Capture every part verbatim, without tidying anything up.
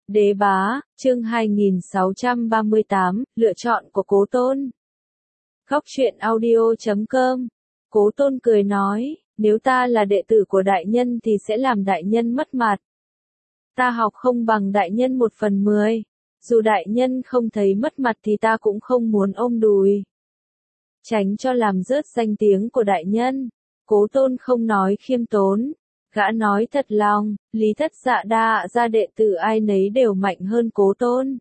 Đế bá, chương hai nghìn sáu trăm ba mươi tám, lựa chọn của Cố Tôn. Góc truyện audio chấm com. Cố Tôn cười nói, nếu ta là đệ tử của đại nhân thì sẽ làm đại nhân mất mặt. Ta học không bằng đại nhân một phần mười. Dù đại nhân không thấy mất mặt thì ta cũng không muốn ôm đùi. Tránh cho làm rớt danh tiếng của đại nhân. Cố Tôn không nói khiêm tốn. Gã nói thật lòng, Lý Thất Dạ đa ra đệ tử ai nấy đều mạnh hơn Cố Tôn.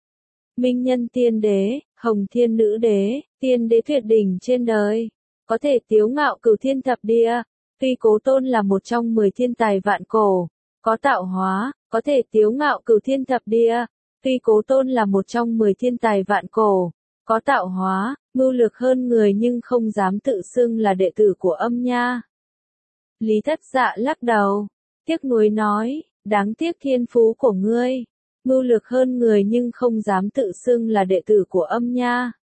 Minh Nhân Tiên Đế, Hồng Thiên Nữ Đế, Tiên Đế tuyệt đỉnh trên đời, có thể tiếu ngạo cửu thiên thập địa. Tuy Cố Tôn là một trong mười thiên tài vạn cổ, có tạo hóa, có thể tiếu ngạo cửu thiên thập địa. Tuy Cố Tôn là một trong mười thiên tài vạn cổ, có tạo hóa, mưu lược hơn người nhưng không dám tự xưng là đệ tử của Âm Nha. Lý Thất Dạ lắc đầu, tiếc nuối nói, đáng tiếc thiên phú của ngươi, mưu lược hơn người nhưng không dám tự xưng là đệ tử của Âm Nha.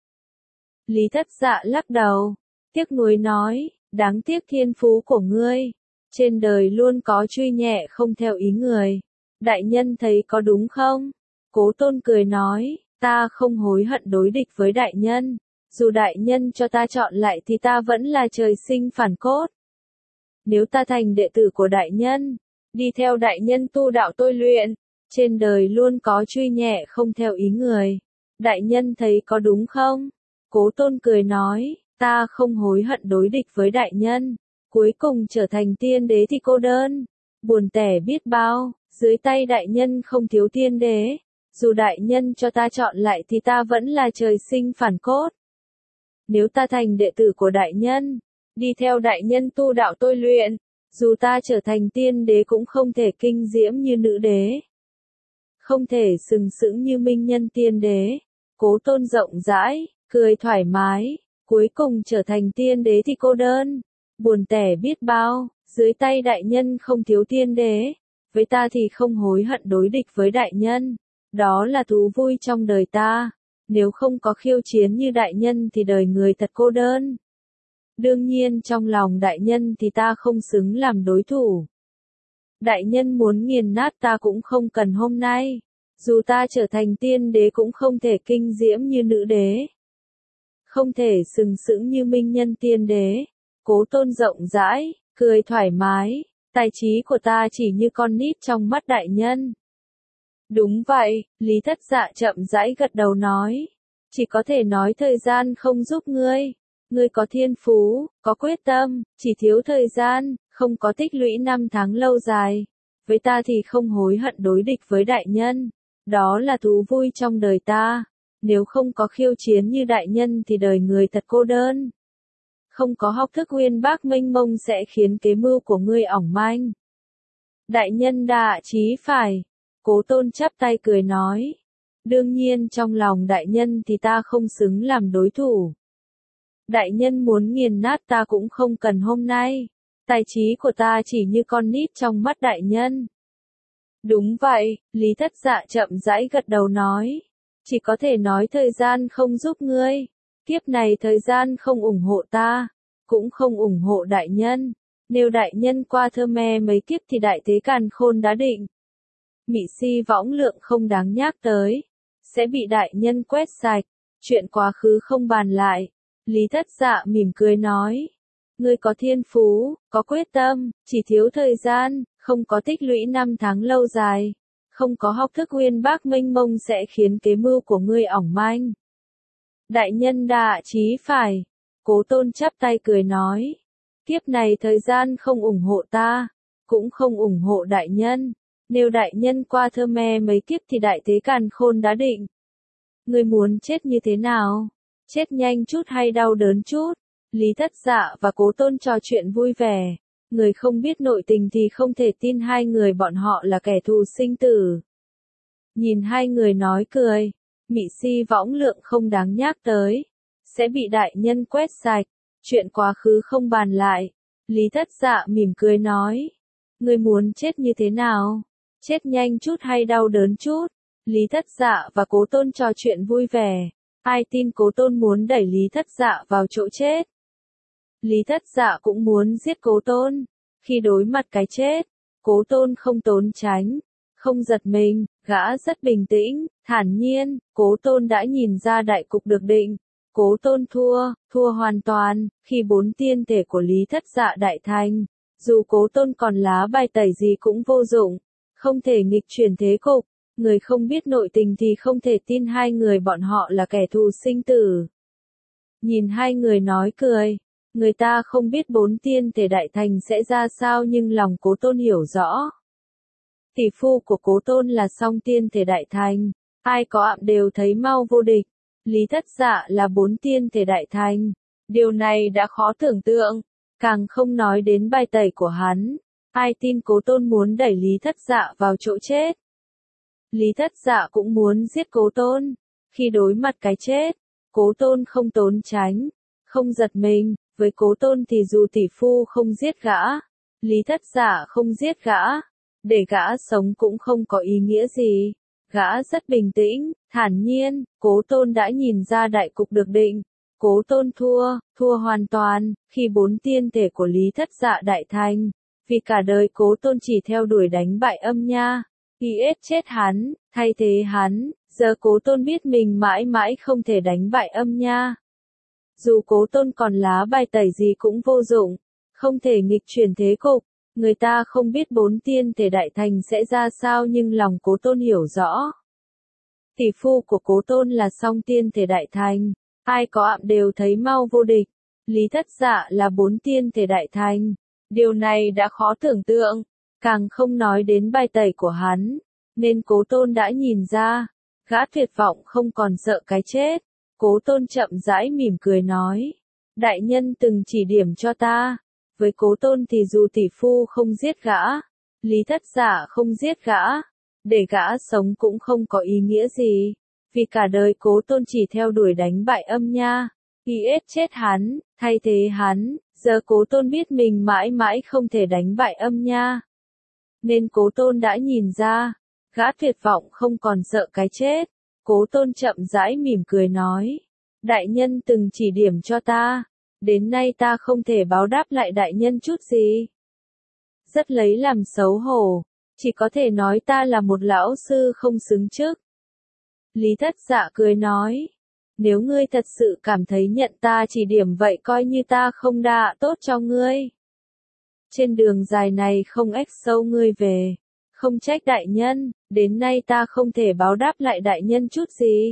Lý Thất Dạ lắc đầu, tiếc nuối nói, đáng tiếc thiên phú của ngươi, trên đời luôn có truy nhẹ không theo ý người. Đại nhân thấy có đúng không? Cố Tôn cười nói, ta không hối hận đối địch với đại nhân, dù đại nhân cho ta chọn lại thì ta vẫn là trời sinh phản cốt. Nếu ta thành đệ tử của đại nhân, đi theo đại nhân tu đạo tôi luyện, trên đời luôn có truy nhẹ không theo ý người. Đại nhân thấy có đúng không? Cố Tôn cười nói, ta không hối hận đối địch với đại nhân, cuối cùng trở thành tiên đế thì cô đơn, buồn tẻ biết bao, dưới tay đại nhân không thiếu tiên đế, dù đại nhân cho ta chọn lại thì ta vẫn là trời sinh phản cốt. Nếu ta thành đệ tử của đại nhân, đi theo đại nhân tu đạo tôi luyện, dù ta trở thành tiên đế cũng không thể kinh diễm như nữ đế, không thể sừng sững như Minh Nhân Tiên Đế. Cố Tôn rộng rãi, cười thoải mái, cuối cùng trở thành tiên đế thì cô đơn, buồn tẻ biết bao, dưới tay đại nhân không thiếu tiên đế, với ta thì không hối hận đối địch với đại nhân, đó là thú vui trong đời ta, nếu không có khiêu chiến như đại nhân thì đời người thật cô đơn. Đương nhiên trong lòng đại nhân thì ta không xứng làm đối thủ. Đại nhân muốn nghiền nát ta cũng không cần hôm nay, dù ta trở thành tiên đế cũng không thể kinh diễm như nữ đế, không thể sừng sững như Minh Nhân Tiên Đế. Cố Tôn rộng rãi, cười thoải mái, tài trí của ta chỉ như con nít trong mắt đại nhân. Đúng vậy, Lý Thất Dạ chậm rãi gật đầu nói, chỉ có thể nói thời gian không giúp ngươi. Ngươi có thiên phú, có quyết tâm, chỉ thiếu thời gian, không có tích lũy năm tháng lâu dài. Với ta thì không hối hận đối địch với đại nhân, đó là thú vui trong đời ta. Nếu không có khiêu chiến như đại nhân thì đời người thật cô đơn. Không có học thức uyên bác mênh mông sẽ khiến kế mưu của ngươi ỏng manh. Đại nhân đa chí phải. Cố Tôn chắp tay cười nói. Đương nhiên trong lòng đại nhân thì ta không xứng làm đối thủ. Đại nhân muốn nghiền nát ta cũng không cần hôm nay, tài trí của ta chỉ như con nít trong mắt đại nhân. Đúng vậy, Lý Thất Dạ chậm rãi gật đầu nói, chỉ có thể nói thời gian không giúp ngươi, kiếp này thời gian không ủng hộ ta, cũng không ủng hộ đại nhân, nếu đại nhân qua thơ me mấy kiếp thì đại thế càn khôn đã định. Mị si võng lượng không đáng nhắc tới, sẽ bị đại nhân quét sạch, chuyện quá khứ không bàn lại. Lý Thất Dạ mỉm cười nói, ngươi có thiên phú, có quyết tâm, chỉ thiếu thời gian, không có tích lũy năm tháng lâu dài, không có học thức uyên bác mênh mông sẽ khiến kế mưu của ngươi ỏng manh. Đại nhân đa chí phải. Cố Tôn chắp tay cười nói, kiếp này thời gian không ủng hộ ta, cũng không ủng hộ đại nhân, nếu đại nhân qua thơ me mấy kiếp thì đại thế càn khôn đã định. Ngươi muốn chết như thế nào? Chết nhanh chút hay đau đớn chút? Lý Thất Dạ và Cố Tôn trò chuyện vui vẻ. Người không biết nội tình thì không thể tin hai người bọn họ là kẻ thù sinh tử. Nhìn hai người nói cười, mị si võng lượng không đáng nhắc tới, sẽ bị đại nhân quét sạch, chuyện quá khứ không bàn lại. Lý Thất Dạ mỉm cười nói, người muốn chết như thế nào? Chết nhanh chút hay đau đớn chút? Lý Thất Dạ và Cố Tôn trò chuyện vui vẻ. Ai tin Cố Tôn muốn đẩy Lý Thất Dạ vào chỗ chết? Lý Thất Dạ cũng muốn giết Cố Tôn. Khi đối mặt cái chết, Cố Tôn không trốn tránh, không giật mình, gã rất bình tĩnh, thản nhiên, Cố Tôn đã nhìn ra đại cục được định. Cố Tôn thua, thua hoàn toàn, khi bốn tiên thể của Lý Thất Dạ đại thành. Dù Cố Tôn còn lá bài tẩy gì cũng vô dụng, không thể nghịch chuyển thế cục, người không biết nội tình thì không thể tin hai người bọn họ là kẻ thù sinh tử. Nhìn hai người nói cười, người ta không biết bốn tiên thể đại thành sẽ ra sao nhưng lòng Cố Tôn hiểu rõ. Tỷ phu của Cố Tôn là song tiên thể đại thành, ai có ạm đều thấy mau vô địch. Lý Thất Dạ là bốn tiên thể đại thành, điều này đã khó tưởng tượng, càng không nói đến bài tẩy của hắn, ai tin Cố Tôn muốn đẩy Lý Thất Dạ vào chỗ chết. Lý Thất Dạ cũng muốn giết Cố Tôn, khi đối mặt cái chết, Cố Tôn không trốn tránh, không giật mình, với Cố Tôn thì dù tỷ phu không giết gã, Lý Thất Dạ không giết gã, để gã sống cũng không có ý nghĩa gì. Gã rất bình tĩnh, thản nhiên, Cố Tôn đã nhìn ra đại cục được định. Cố Tôn thua, thua hoàn toàn, khi bốn tiên thể của Lý Thất Dạ đại thành. Vì cả đời Cố Tôn chỉ theo đuổi đánh bại âm nha, giết chết hắn, thay thế hắn, giờ Cố Tôn biết mình mãi mãi không thể đánh bại âm nha. Dù Cố Tôn còn lá bài tẩy gì cũng vô dụng, không thể nghịch chuyển thế cục. Người ta không biết bốn tiên thể đại thành sẽ ra sao nhưng lòng Cố Tôn hiểu rõ. Tỷ phu của Cố Tôn là song tiên thể đại thành, ai có ạm đều thấy mau vô địch. Lý Thất Dạ là bốn tiên thể đại thành, điều này đã khó tưởng tượng, càng không nói đến bài tẩy của hắn, nên Cố Tôn đã nhìn ra, gã tuyệt vọng không còn sợ cái chết. Cố Tôn chậm rãi mỉm cười nói, đại nhân từng chỉ điểm cho ta. Với Cố Tôn thì dù tỷ phu không giết gã, Lý Thất Dạ không giết gã, để gã sống cũng không có ý nghĩa gì. Vì cả đời Cố Tôn chỉ theo đuổi đánh bại âm nha, giết chết hắn, thay thế hắn, giờ Cố Tôn biết mình mãi mãi không thể đánh bại âm nha. Nên Cố Tôn đã nhìn ra, gã tuyệt vọng không còn sợ cái chết. Cố Tôn chậm rãi mỉm cười nói, đại nhân từng chỉ điểm cho ta. Đến nay ta không thể báo đáp lại đại nhân chút gì. Rất lấy làm xấu hổ, chỉ có thể nói ta là một lão sư không xứng chức. Lý Thất Dạ cười nói, nếu ngươi thật sự cảm thấy nhận ta chỉ điểm vậy coi như ta không đạ tốt cho ngươi. Trên đường dài này không ép sâu ngươi về, không trách đại nhân, đến nay ta không thể báo đáp lại đại nhân chút gì.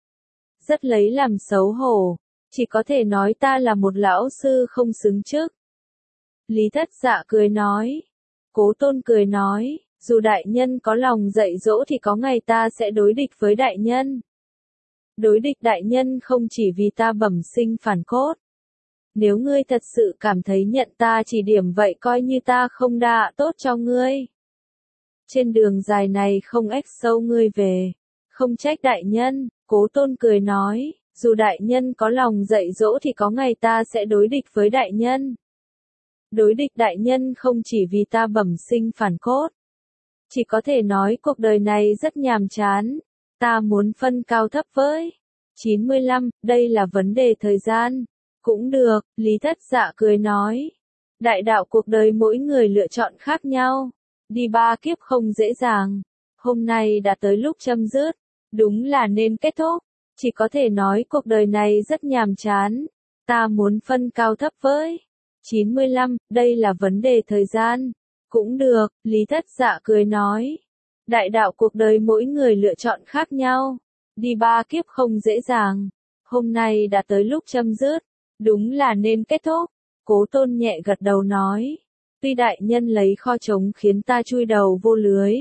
Rất lấy làm xấu hổ. Chỉ có thể nói ta là một lão sư không xứng chức. Lý Thất Dạ cười nói. Cố Tôn cười nói, dù đại nhân có lòng dạy dỗ thì có ngày ta sẽ đối địch với đại nhân. Đối địch đại nhân không chỉ vì ta bẩm sinh phản cốt. Nếu ngươi thật sự cảm thấy nhận ta chỉ điểm vậy coi như ta không đạ tốt cho ngươi. Trên đường dài này không ép sâu ngươi về, không trách đại nhân, Cố Tôn cười nói. Dù đại nhân có lòng dạy dỗ thì có ngày ta sẽ đối địch với đại nhân. Đối địch đại nhân không chỉ vì ta bẩm sinh phản cốt. Chỉ có thể nói cuộc đời này rất nhàm chán. Ta muốn phân cao thấp với. chín mươi lăm, đây là vấn đề thời gian. Cũng được, Lý Thất Dạ cười nói. Đại đạo cuộc đời mỗi người lựa chọn khác nhau. Đi ba kiếp không dễ dàng. Hôm nay đã tới lúc chấm dứt. Đúng là nên kết thúc. Chỉ có thể nói cuộc đời này rất nhàm chán. Ta muốn phân cao thấp với. chín mươi lăm, đây là vấn đề thời gian. Cũng được, Lý Thất Dạ cười nói. Đại đạo cuộc đời mỗi người lựa chọn khác nhau. Đi ba kiếp không dễ dàng. Hôm nay đã tới lúc chấm dứt. Đúng là nên kết thúc. Cố Tôn nhẹ gật đầu nói. Tuy đại nhân lấy kho trống khiến ta chui đầu vô lưới.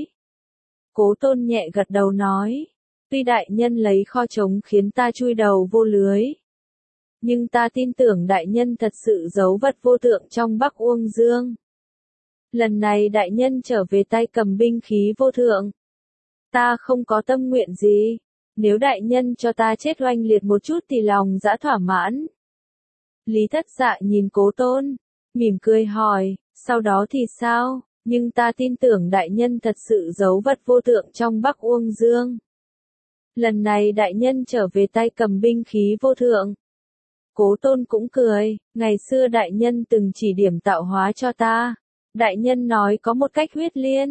Cố Tôn nhẹ gật đầu nói. Tuy đại nhân lấy kho trống khiến ta chui đầu vô lưới. Nhưng ta tin tưởng đại nhân thật sự giấu vật vô tượng trong Bắc Uông Dương. Lần này đại nhân trở về tay cầm binh khí vô thượng. Ta không có tâm nguyện gì. Nếu đại nhân cho ta chết oanh liệt một chút thì lòng dã thỏa mãn. Lý Thất Dạ nhìn Cố Tôn, mỉm cười hỏi, sau đó thì sao? Nhưng ta tin tưởng đại nhân thật sự giấu vật vô tượng trong Bắc Uông Dương. Lần này đại nhân trở về tay cầm binh khí vô thượng. Cố Tôn cũng cười, ngày xưa đại nhân từng chỉ điểm tạo hóa cho ta. Đại nhân nói có một cách huyết liên,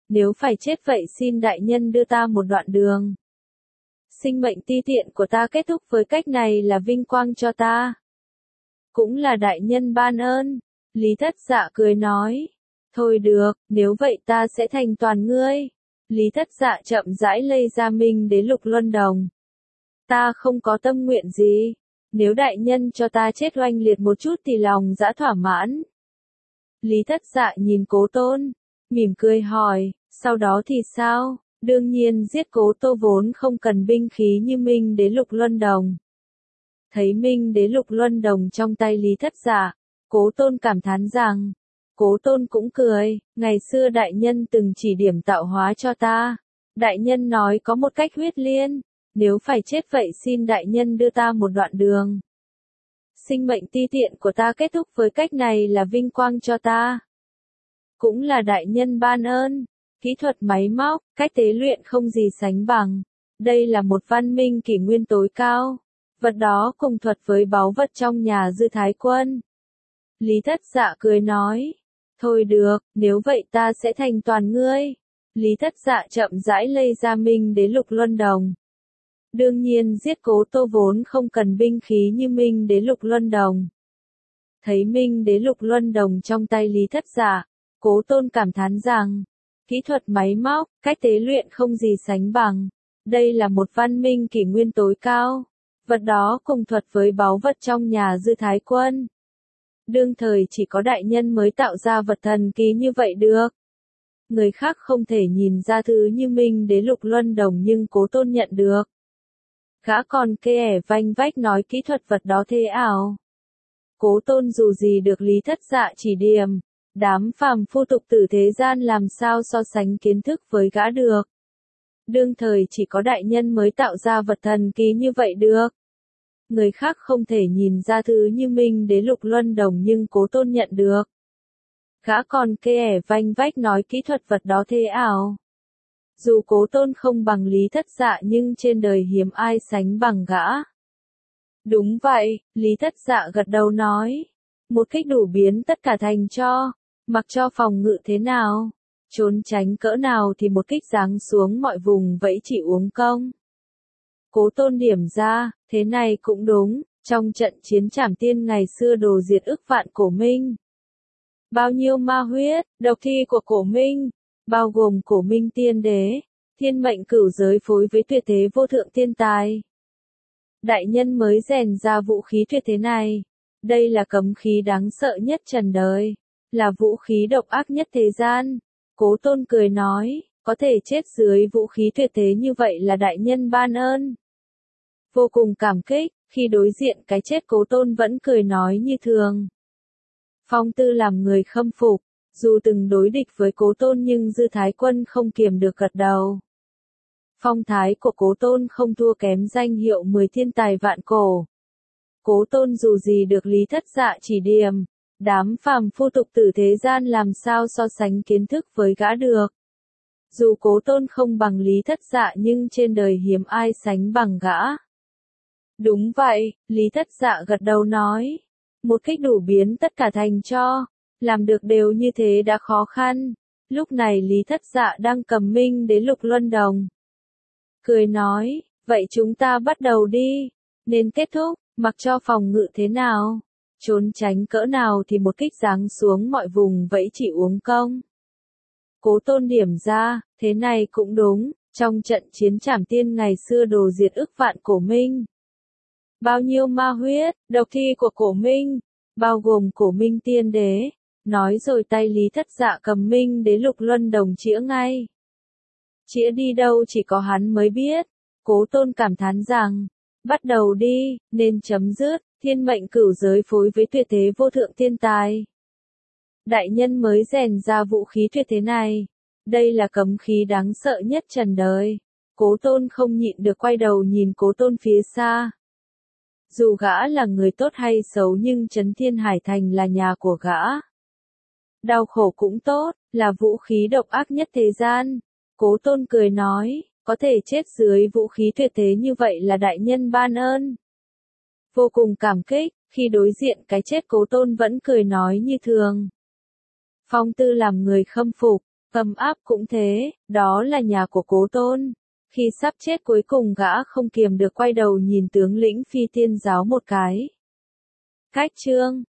nếu phải chết vậy xin đại nhân đưa ta một đoạn đường. Sinh mệnh ti tiện của ta kết thúc với cách này là vinh quang cho ta. Cũng là đại nhân ban ơn. Lý Thất Dạ cười nói. Thôi được, nếu vậy ta sẽ thành toàn ngươi. Lý Thất Dạ chậm rãi lây ra Minh Đế Lục Luân Đồng. Ta không có tâm nguyện gì. Nếu đại nhân cho ta chết oanh liệt một chút thì lòng dã thỏa mãn. Lý Thất Dạ nhìn Cố Tôn, mỉm cười hỏi, sau đó thì sao? Đương nhiên giết Cố Tô vốn không cần binh khí như Minh Đế Lục Luân Đồng. Thấy Minh Đế Lục Luân Đồng trong tay Lý Thất Dạ, Cố Tôn cảm thán rằng, Cố Tôn cũng cười, ngày xưa đại nhân từng chỉ điểm tạo hóa cho ta. Đại nhân nói có một cách huyết liên, nếu phải chết vậy xin đại nhân đưa ta một đoạn đường. Sinh mệnh ti tiện của ta kết thúc với cách này là vinh quang cho ta. Cũng là đại nhân ban ơn. Kỹ thuật máy móc, cách tế luyện không gì sánh bằng. Đây là một văn minh kỷ nguyên tối cao. Vật đó cùng thuật với báu vật trong nhà Dư Thái Quân. Lý Thất Dạ cười nói. Thôi được, nếu vậy ta sẽ thành toàn ngươi. Lý Thất Dạ chậm rãi lây ra Minh Đế Lục Luân Đồng. Đương nhiên giết Cố Tô vốn không cần binh khí như Minh Đế Lục Luân Đồng. Thấy Minh Đế Lục Luân Đồng trong tay Lý Thất Dạ, Cố Tôn cảm thán rằng, kỹ thuật máy móc, cách tế luyện không gì sánh bằng. Đây là một văn minh kỷ nguyên tối cao. Vật đó cùng thuật với báu vật trong nhà Dư Thái Quân. Đương thời chỉ có đại nhân mới tạo ra vật thần kỳ như vậy được. Người khác không thể nhìn ra thứ như Minh Đế Lục Luân Đồng nhưng Cố Tôn nhận được. Gã còn kê ẻ vanh vách nói kỹ thuật vật đó thế ảo. Cố Tôn dù gì được Lý Thất Dạ chỉ điểm, đám phàm phu tục tử thế gian làm sao so sánh kiến thức với gã được. Đương thời chỉ có đại nhân mới tạo ra vật thần kỳ như vậy được. Người khác không thể nhìn ra thứ như Minh Đế Lục Luân Đồng nhưng Cố Tôn nhận được. Gã còn kê ẻ vanh vách nói kỹ thuật vật đó thế ảo. Dù Cố Tôn không bằng Lý Thất Dạ nhưng trên đời hiếm ai sánh bằng gã. Đúng vậy, Lý Thất Dạ gật đầu nói. Một kích đủ biến tất cả thành cho, mặc cho phòng ngự thế nào, trốn tránh cỡ nào thì một kích giáng xuống mọi vùng vẫy chỉ uống công. Cố Tôn điểm ra, thế này cũng đúng, trong trận chiến Trảm Tiên ngày xưa đồ diệt ức vạn Cổ Minh. Bao nhiêu ma huyết, độc thi của Cổ Minh, bao gồm Cổ Minh Tiên Đế, thiên mệnh cửu giới phối với tuyệt thế vô thượng thiên tài. Đại nhân mới rèn ra vũ khí tuyệt thế này. Đây là cấm khí đáng sợ nhất trần đời, là vũ khí độc ác nhất thế gian. Cố Tôn cười nói, có thể chết dưới vũ khí tuyệt thế như vậy là đại nhân ban ơn. Vô cùng cảm kích, khi đối diện cái chết Cố Tôn vẫn cười nói như thường. Phong Tư làm người khâm phục, dù từng đối địch với Cố Tôn nhưng Dư Thái Quân không kiềm được gật đầu. Phong thái của Cố Tôn không thua kém danh hiệu mười thiên tài vạn cổ. Cố Tôn dù gì được Lý Thất Dạ chỉ điểm, đám phàm phu tục tử thế gian làm sao so sánh kiến thức với gã được. Dù Cố Tôn không bằng Lý Thất Dạ nhưng trên đời hiếm ai sánh bằng gã. Đúng vậy, Lý Thất Dạ gật đầu nói. Một kích đủ biến tất cả thành cho, làm được đều như thế đã khó khăn. Lúc này Lý Thất Dạ đang cầm Minh Đế Lục Luân Đồng. Cười nói, vậy chúng ta bắt đầu đi, nên kết thúc. Mặc cho phòng ngự thế nào, trốn tránh cỡ nào thì một kích giáng xuống mọi vùng vẫy chỉ uống công. Cố Tôn điểm ra, thế này cũng đúng, trong trận chiến Trảm Tiên ngày xưa đồ diệt ức vạn Cổ Minh. Bao nhiêu ma huyết, độc thi của Cổ Minh, bao gồm Cổ Minh Tiên Đế, nói rồi tay Lý Thất Dạ cầm Minh Đế Lục Luân Đồng chĩa ngay. Chĩa đi đâu chỉ có hắn mới biết, Cố Tôn cảm thán rằng, bắt đầu đi, nên chấm dứt, thiên mệnh cửu giới phối với tuyệt thế vô thượng thiên tài. Đại nhân mới rèn ra vũ khí tuyệt thế này. Đây là cấm khí đáng sợ nhất trần đời. Cố Tôn không nhịn được quay đầu nhìn Cố Tôn phía xa. Dù gã là người tốt hay xấu nhưng Trấn Thiên Hải Thành là nhà của gã. Đau khổ cũng tốt, là vũ khí độc ác nhất thế gian. Cố Tôn cười nói. Có thể chết dưới vũ khí tuyệt thế như vậy là đại nhân ban ơn. Vô cùng cảm kích, khi đối diện cái chết Cố Tôn vẫn cười nói như thường. Phong Tư làm người khâm phục, Tâm áp cũng thế, đó là nhà của Cố Tôn. Khi sắp chết cuối cùng gã không kiềm được quay đầu nhìn tướng lĩnh phi tiên giáo một cái. Cách chương